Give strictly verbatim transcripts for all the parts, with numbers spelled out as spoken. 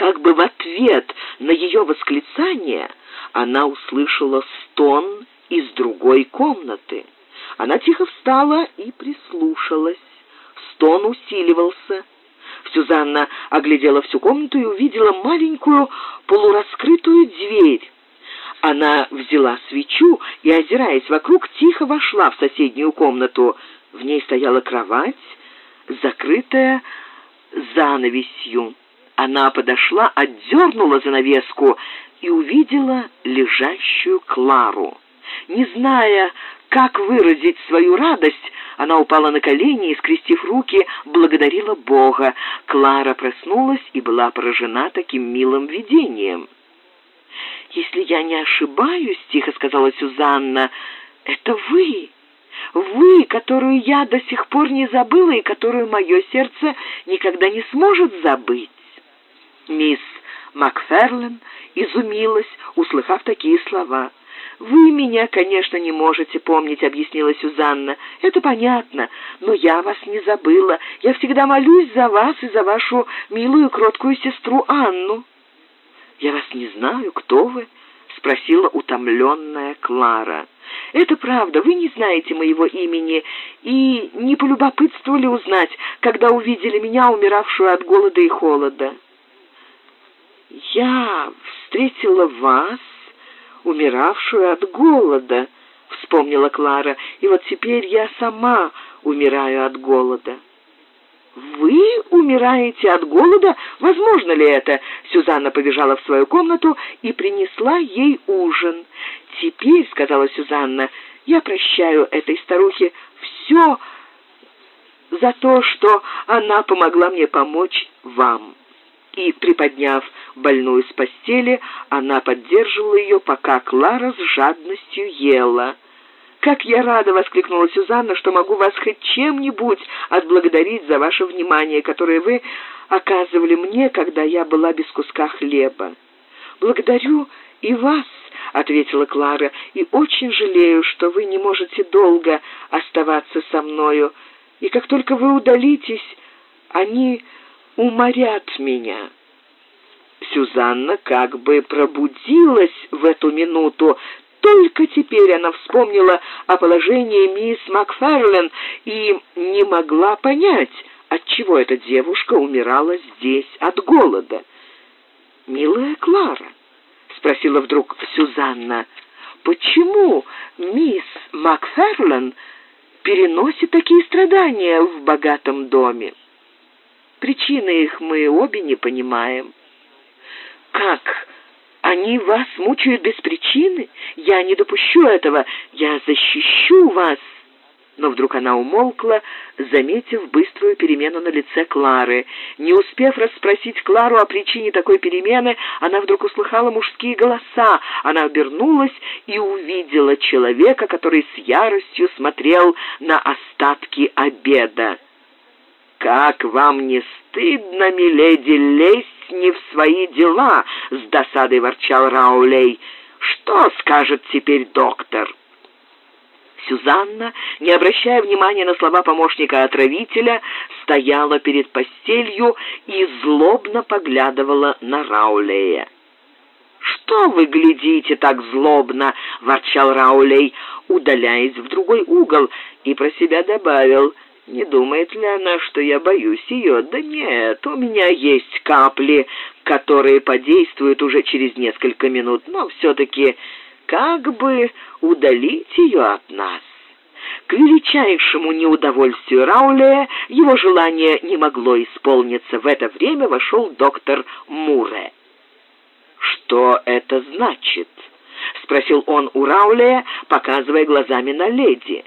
Как бы в ответ на ее восклицание она услышала стон из другой комнаты. Она тихо встала и прислушалась. Стон усиливался. Сюзанна оглядела всю комнату и увидела маленькую полураскрытую дверь. Она взяла свечу и, озираясь вокруг, тихо вошла в соседнюю комнату. В ней стояла кровать, закрытая занавесью. Она подошла, отдернула занавеску и увидела лежащую Клару. Не зная, как выразить свою радость, она упала на колени и, скрестив руки, благодарила Бога. Клара проснулась и была поражена таким милым видением. «Если я не ошибаюсь, — тихо сказала Сюзанна, — это вы, вы, которую я до сих пор не забыла и которую мое сердце никогда не сможет забыть». Мисс Макферлен изумилась, услыхав такие слова. «Вы меня, конечно, не можете помнить, — объяснила Сюзанна. — Это понятно, но я вас не забыла. Я всегда молюсь за вас и за вашу милую кроткую сестру Анну». «Я вас не знаю, кто вы?» — спросила утомленная Клара. «Это правда, вы не знаете моего имени и не полюбопытствовали узнать, когда увидели меня, умиравшую от голода и холода». «Я встретила вас, умиравшую от голода», — вспомнила Клара, — «и вот теперь я сама умираю от голода». «Вы умираете от голода? Возможно ли это?» Сюзанна побежала в свою комнату и принесла ей ужин. «Теперь, — сказала Сюзанна, — я прощаю этой старухе все за то, что она помогла мне помочь вам». И, приподняв больную с постели, она поддерживала ее, пока Клара с жадностью ела. «Как я рада, — воскликнула Сюзанна, — что могу вас хоть чем-нибудь отблагодарить за ваше внимание, которое вы оказывали мне, когда я была без куска хлеба». «Благодарю и вас, — ответила Клара, — и очень жалею, что вы не можете долго оставаться со мною, и как только вы удалитесь, они уморят меня». Сюзанна как бы пробудилась в эту минуту. Только теперь она вспомнила о положении мисс Макферлен и не могла понять, отчего эта девушка умирала здесь от голода. «Милая Клара, — спросила вдруг Сюзанна, — почему мисс Макферлен переносит такие страдания в богатом доме?» «Причины их мы обе не понимаем». «Как? Они вас мучают без причины? Я не допущу этого. Я защищу вас». Но вдруг она умолкла, заметив быструю перемену на лице Клары. Не успев расспросить Клару о причине такой перемены, она вдруг услыхала мужские голоса. Она обернулась и увидела человека, который с яростью смотрел на остатки обеда. «Как вам не стыдно, миледи, лезть не в свои дела!» — с досадой ворчал Раулей. «Что скажет теперь доктор?» Сюзанна, не обращая внимания на слова помощника-отравителя, стояла перед постелью и злобно поглядывала на Раулея. «Что вы глядите так злобно?» — ворчал Раулей, удаляясь в другой угол, и про себя добавил: «Не думает ли она, что я боюсь ее? Да нет, у меня есть капли, которые подействуют уже через несколько минут, но все-таки как бы удалить ее от нас». К величайшему неудовольствию Раулея его желание не могло исполниться. В это время вошел доктор Муре. «Что это значит?» — спросил он у Раулея, показывая глазами на леди.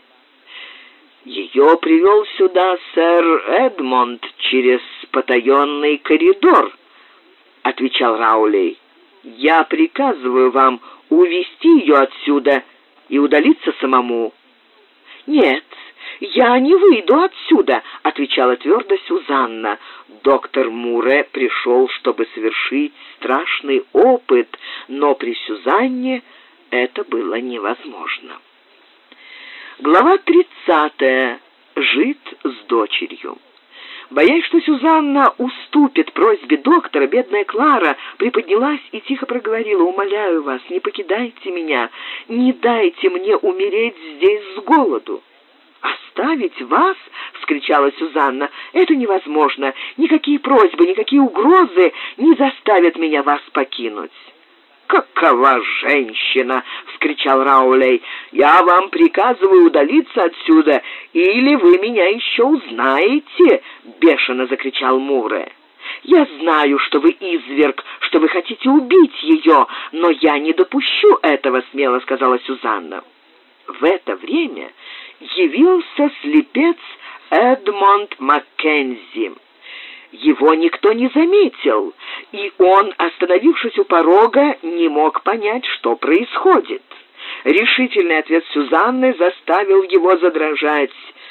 «Ее привел сюда сэр Эдмонд через потаенный коридор», — отвечал Раулей. «Я приказываю вам увести ее отсюда и удалиться самому». «Нет, я не выйду отсюда», — отвечала твердо Сюзанна. Доктор Муре пришел, чтобы совершить страшный опыт, но при Сюзанне это было невозможно. Глава тридцатая. Жид с дочерью. Боясь, что Сюзанна уступит просьбе доктора, бедная Клара приподнялась и тихо проговорила: «Умоляю вас, не покидайте меня, не дайте мне умереть здесь с голоду». «Оставить вас?» — вскричала Сюзанна. «Это невозможно. Никакие просьбы, никакие угрозы не заставят меня вас покинуть». «Какова женщина!» — вскричал Раулей. «Я вам приказываю удалиться отсюда, или вы меня еще узнаете!» — бешено закричал Муре. «Я знаю, что вы изверг, что вы хотите убить ее, но я не допущу этого», — смело сказала Сюзанна. В это время явился слепец Эдмонд Маккензи. Его никто не заметил, и он, остановившись у порога, не мог понять, что происходит. Решительный ответ Сюзанны заставил его задрожать.